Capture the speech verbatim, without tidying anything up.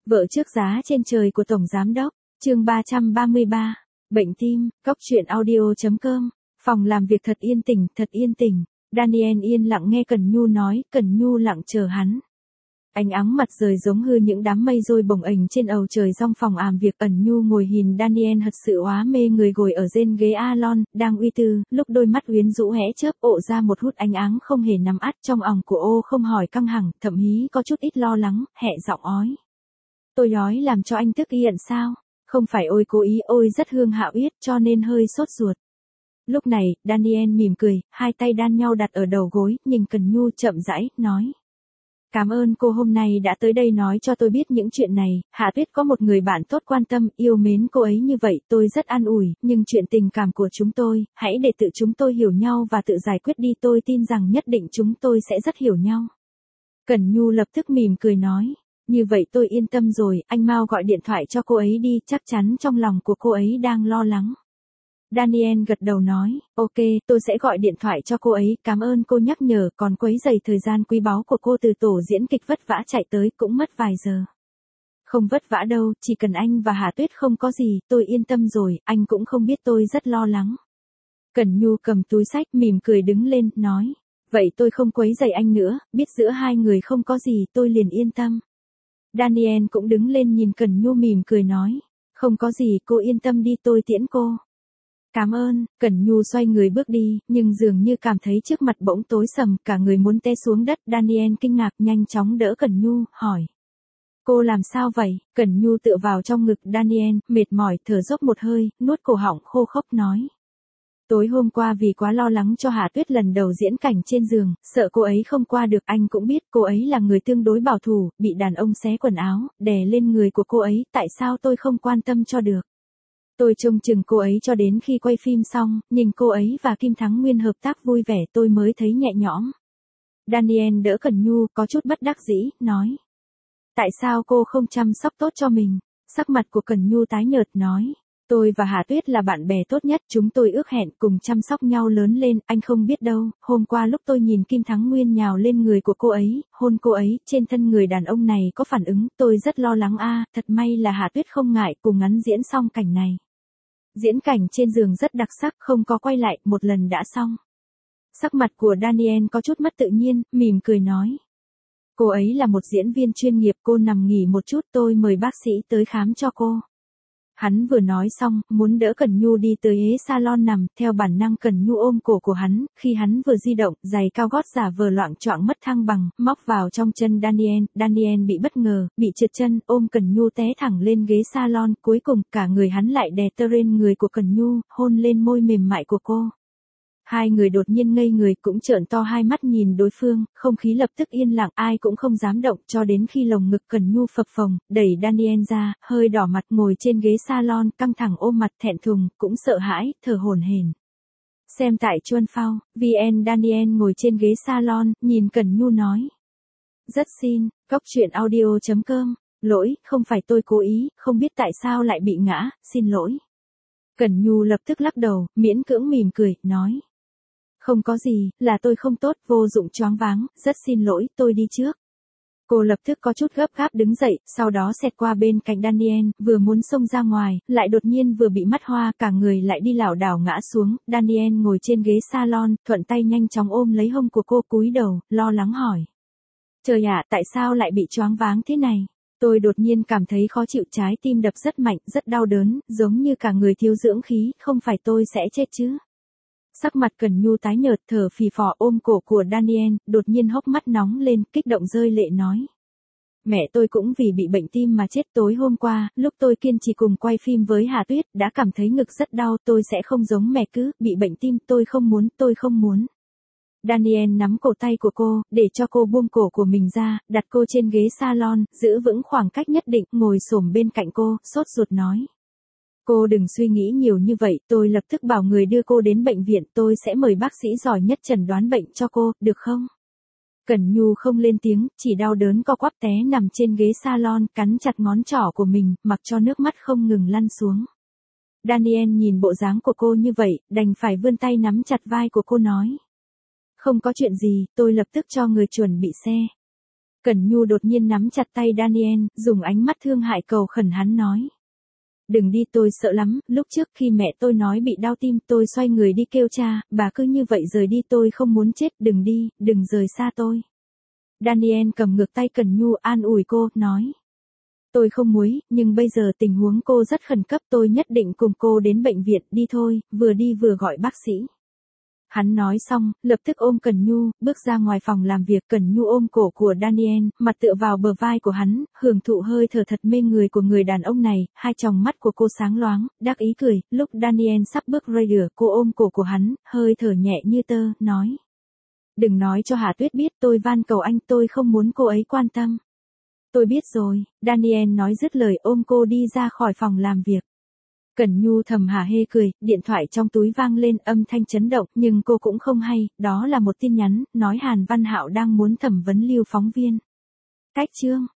Vợ trước giá trên trời của Tổng Giám Đốc, chương ba trăm ba mươi ba, bệnh tim, cóc truyện audio chấm com, phòng làm việc thật yên tĩnh, thật yên tĩnh, Daniel yên lặng nghe Cẩn Nhu nói, Cẩn Nhu lặng chờ hắn. Ánh áng mặt trời giống hư những đám mây rơi bồng ảnh trên ầu trời trong phòng làm việc. Cẩn Nhu ngồi nhìn Daniel thật sự óa mê người ngồi ở trên ghế alon, đang uy tư, lúc đôi mắt uyến rũ hé chớp ộ ra một hút ánh áng không hề nắm ắt trong òng của ô không hỏi căng hẳn, thậm hí có chút ít lo lắng, hẹ giọng ói. Tôi ói làm cho anh tức giận sao? Không phải ôi cố ý, ôi rất hương hạo yết cho nên hơi sốt ruột. Lúc này, Daniel mỉm cười, hai tay đan nhau đặt ở đầu gối, nhìn Cẩn Nhu chậm rãi, nói. Cảm ơn cô hôm nay đã tới đây nói cho tôi biết những chuyện này. Hạ Tuyết có một người bạn tốt quan tâm, yêu mến cô ấy như vậy, tôi rất an ủi, nhưng chuyện tình cảm của chúng tôi, hãy để tự chúng tôi hiểu nhau và tự giải quyết đi, tôi tin rằng nhất định chúng tôi sẽ rất hiểu nhau. Cẩn Nhu lập tức mỉm cười nói, như vậy tôi yên tâm rồi, anh mau gọi điện thoại cho cô ấy đi, chắc chắn trong lòng của cô ấy đang lo lắng. Daniel gật đầu nói, ok, tôi sẽ gọi điện thoại cho cô ấy, cảm ơn cô nhắc nhở, còn quấy rầy thời gian quý báu của cô từ tổ diễn kịch vất vả chạy tới cũng mất vài giờ. Không vất vả đâu, chỉ cần anh và Hà Tuyết không có gì, tôi yên tâm rồi, anh cũng không biết tôi rất lo lắng. Cẩn Nhu cầm túi sách mỉm cười đứng lên, nói, vậy tôi không quấy rầy anh nữa, biết giữa hai người không có gì, tôi liền yên tâm. Daniel cũng đứng lên nhìn Cẩn Nhu mỉm cười nói, không có gì, cô yên tâm đi, tôi tiễn cô. Cảm ơn, Cẩn Nhu xoay người bước đi, nhưng dường như cảm thấy trước mặt bỗng tối sầm, cả người muốn té xuống đất. Daniel kinh ngạc nhanh chóng đỡ Cẩn Nhu, hỏi. Cô làm sao vậy? Cẩn Nhu tựa vào trong ngực Daniel, mệt mỏi, thở dốc một hơi, nuốt cổ họng khô khốc nói. Tối hôm qua vì quá lo lắng cho Hạ Tuyết lần đầu diễn cảnh trên giường, sợ cô ấy không qua được, anh cũng biết cô ấy là người tương đối bảo thủ, bị đàn ông xé quần áo, đè lên người của cô ấy, tại sao tôi không quan tâm cho được? Tôi trông chừng cô ấy cho đến khi quay phim xong, nhìn cô ấy và Kim Thắng Nguyên hợp tác vui vẻ tôi mới thấy nhẹ nhõm. Daniel đỡ Cẩn Nhu có chút bất đắc dĩ, nói. Tại sao cô không chăm sóc tốt cho mình? Sắc mặt của Cẩn Nhu tái nhợt nói. Tôi và Hà Tuyết là bạn bè tốt nhất, chúng tôi ước hẹn cùng chăm sóc nhau lớn lên, anh không biết đâu, hôm qua lúc tôi nhìn Kim Thắng Nguyên nhào lên người của cô ấy, hôn cô ấy, trên thân người đàn ông này có phản ứng, tôi rất lo lắng a, thật may là Hà Tuyết không ngại, cùng ngắn diễn xong cảnh này. Diễn cảnh trên giường rất đặc sắc, không có quay lại, một lần đã xong. Sắc mặt của Daniel có chút mất tự nhiên, mỉm cười nói. Cô ấy là một diễn viên chuyên nghiệp, cô nằm nghỉ một chút, tôi mời bác sĩ tới khám cho cô. Hắn vừa nói xong, muốn đỡ Cẩn Nhu đi tới ghế salon nằm, theo bản năng Cẩn Nhu ôm cổ của hắn, khi hắn vừa di động, giày cao gót giả vờ loạng choạng mất thăng bằng, móc vào trong chân Daniel, Daniel bị bất ngờ, bị trượt chân, ôm Cẩn Nhu té thẳng lên ghế salon, cuối cùng cả người hắn lại đè tơ lên người của Cẩn Nhu, hôn lên môi mềm mại của cô. Hai người đột nhiên ngây người cũng trợn to hai mắt nhìn đối phương, không khí lập tức yên lặng, ai cũng không dám động cho đến khi lồng ngực Cẩn Nhu phập phồng, đẩy Daniel ra, hơi đỏ mặt ngồi trên ghế salon, căng thẳng ôm mặt thẹn thùng, cũng sợ hãi, thở hổn hển. Xem tại Chuan Phao, vê en Daniel ngồi trên ghế salon, nhìn Cẩn Nhu nói. Rất xin, cóc truyện audio chấm com, lỗi, không phải tôi cố ý, không biết tại sao lại bị ngã, xin lỗi. Cẩn Nhu lập tức lắc đầu, miễn cưỡng mỉm cười, nói. Không có gì, là tôi không tốt, vô dụng choáng váng, rất xin lỗi, tôi đi trước. Cô lập tức có chút gấp gáp đứng dậy, sau đó xẹt qua bên cạnh Daniel, vừa muốn xông ra ngoài, lại đột nhiên vừa bị mắt hoa, cả người lại đi lảo đảo ngã xuống. Daniel ngồi trên ghế salon, thuận tay nhanh chóng ôm lấy hông của cô, cúi đầu, lo lắng hỏi. Trời ạ, tại sao lại bị choáng váng thế này? Tôi đột nhiên cảm thấy khó chịu, trái tim đập rất mạnh, rất đau đớn, giống như cả người thiếu dưỡng khí, không phải tôi sẽ chết chứ? Sắc mặt Cẩn Nhu tái nhợt, thở phì phò ôm cổ của Daniel, đột nhiên hốc mắt nóng lên, kích động rơi lệ nói. Mẹ tôi cũng vì bị bệnh tim mà chết, tối hôm qua, lúc tôi kiên trì cùng quay phim với Hà Tuyết, đã cảm thấy ngực rất đau, tôi sẽ không giống mẹ cứ, bị bệnh tim, tôi không muốn, tôi không muốn. Daniel nắm cổ tay của cô, để cho cô buông cổ của mình ra, đặt cô trên ghế salon, giữ vững khoảng cách nhất định, ngồi xổm bên cạnh cô, sốt ruột nói. Cô đừng suy nghĩ nhiều như vậy, tôi lập tức bảo người đưa cô đến bệnh viện, tôi sẽ mời bác sĩ giỏi nhất chẩn đoán bệnh cho cô, được không? Cẩn Nhu không lên tiếng, chỉ đau đớn co quắp té nằm trên ghế salon, cắn chặt ngón trỏ của mình, mặc cho nước mắt không ngừng lăn xuống. Daniel nhìn bộ dáng của cô như vậy, đành phải vươn tay nắm chặt vai của cô nói. Không có chuyện gì, tôi lập tức cho người chuẩn bị xe. Cẩn Nhu đột nhiên nắm chặt tay Daniel, dùng ánh mắt thương hại cầu khẩn hắn nói. Đừng đi, tôi sợ lắm, lúc trước khi mẹ tôi nói bị đau tim tôi xoay người đi kêu cha, bà cứ như vậy rời đi, tôi không muốn chết, đừng đi, đừng rời xa tôi. Daniel cầm ngược tay Cẩn Nhu an ủi cô, nói. Tôi không muốn, nhưng bây giờ tình huống cô rất khẩn cấp, tôi nhất định cùng cô đến bệnh viện, đi thôi, vừa đi vừa gọi bác sĩ. Hắn nói xong, lập tức ôm Cẩn Nhu, bước ra ngoài phòng làm việc. Cẩn Nhu ôm cổ của Daniel, mặt tựa vào bờ vai của hắn, hưởng thụ hơi thở thật mê người của người đàn ông này, hai tròng mắt của cô sáng loáng, đắc ý cười. Lúc Daniel sắp bước ra cửa, cô ôm cổ của hắn, hơi thở nhẹ như tơ, nói. Đừng nói cho Hà Tuyết biết, tôi van cầu anh, tôi không muốn cô ấy quan tâm. Tôi biết rồi, Daniel nói dứt lời ôm cô đi ra khỏi phòng làm việc. Cẩn Nhu thầm hả hê cười, điện thoại trong túi vang lên âm thanh chấn động, nhưng cô cũng không hay, đó là một tin nhắn, nói Hàn Văn Hạo đang muốn thẩm vấn Lưu phóng viên. Cách chương